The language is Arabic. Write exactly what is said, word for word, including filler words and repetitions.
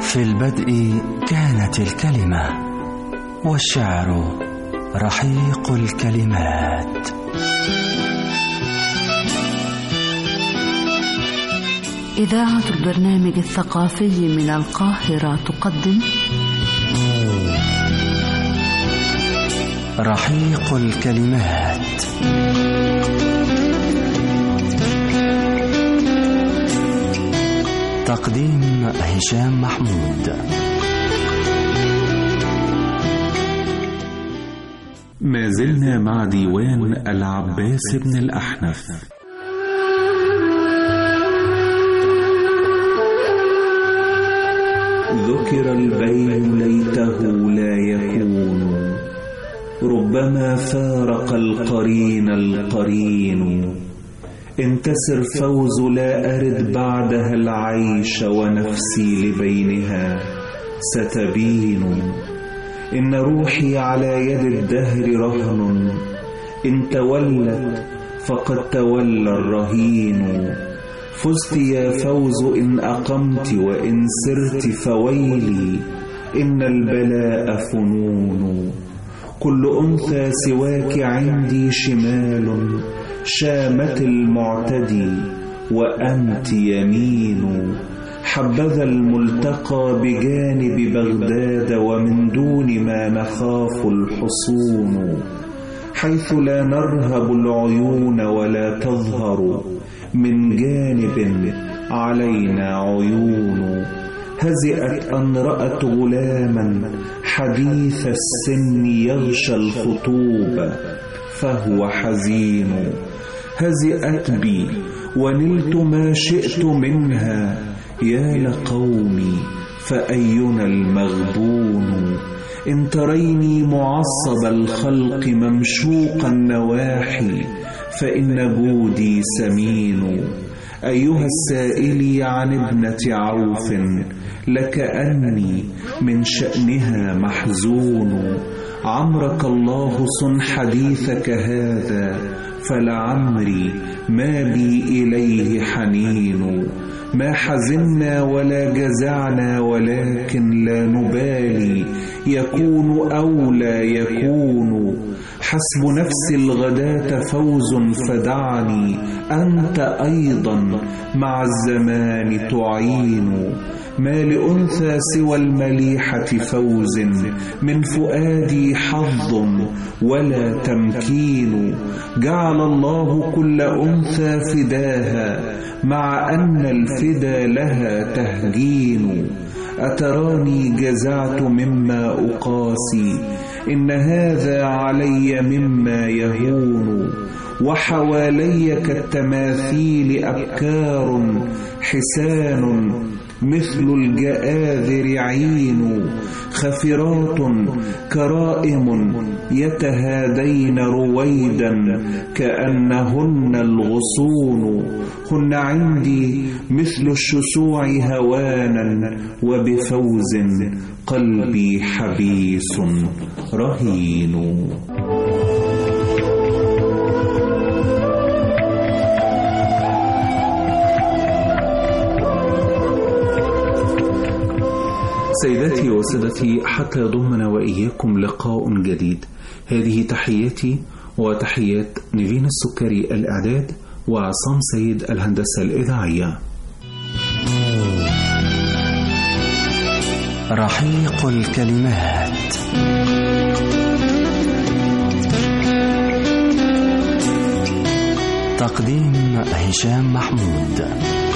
في البدء كانت الكلمة، والشعر رحيق الكلمات. إذاعة البرنامج الثقافي من القاهرة تقدم رحيق الكلمات. تقديم هشام محمود. ما زلنا مع ديوان العباس بن الأحنف. ذكر البين ليته لا يكون، ربما فارق القرين القرين. انتسر فوز لا أرد بعدها العيش، ونفسي لبينها ستبين. إن روحي على يد الدهر رهن، إن تولت فقد تولى الرهين. فزت يا فوز إن أقمت، وإن سرت فويلي، إن البلاء فنون. كل أنثى سواك عندي شمال، شامت المعتدي وأنت يمين. حبذا الملتقى بجانب بغداد، ومن دون ما نخاف الحصون. حيث لا نرهب العيون ولا تظهر، من جانب علينا عيون. هزئت أن رأت غلاما حديث السن يغشى الخطوب، فهو حزين. هزئت بي ونلت ما شئت منها، يا لقومي فأينا المغبون. إن تريني معصب الخلق ممشوق النواحي، فإن جودي سمين. أيها السائل عن ابنة عوف، لكأني من شأنها محزون. عمرك الله صن حديثك هذا، فلعمري ما بي إليه حنين. ما حزنا ولا جزعنا، ولكن لا نبالي، يكون أو لا يكون. حسب نفس الغداة فوز، فدعني أنت أيضا مع الزمان تعين. ما لأنثى سوى المليحة فوز، من فؤادي حظ ولا تمكين. جعل الله كل أنثى فداها، مع أن الفدا لها تهجين. أتراني جزعت مما أقاسي، إن هذا علي مما يهون. وحوالي كالتماثيل أبكار، حسان مثل الجآذر عين. خفرات كرائم يتهادين رويدا، كأنهن الغصون. هن عندي مثل الشسوع هوانا، وبفوز قلبي حبيس رهين. سيداتي وسادتي، حتى يضمنا وإياكم لقاء جديد. هذه تحياتي وتحيات نيفين السكري الإعداد، وعصام سيد الهندسة الإذاعية. رحيق الكلمات. تقديم هشام محمود.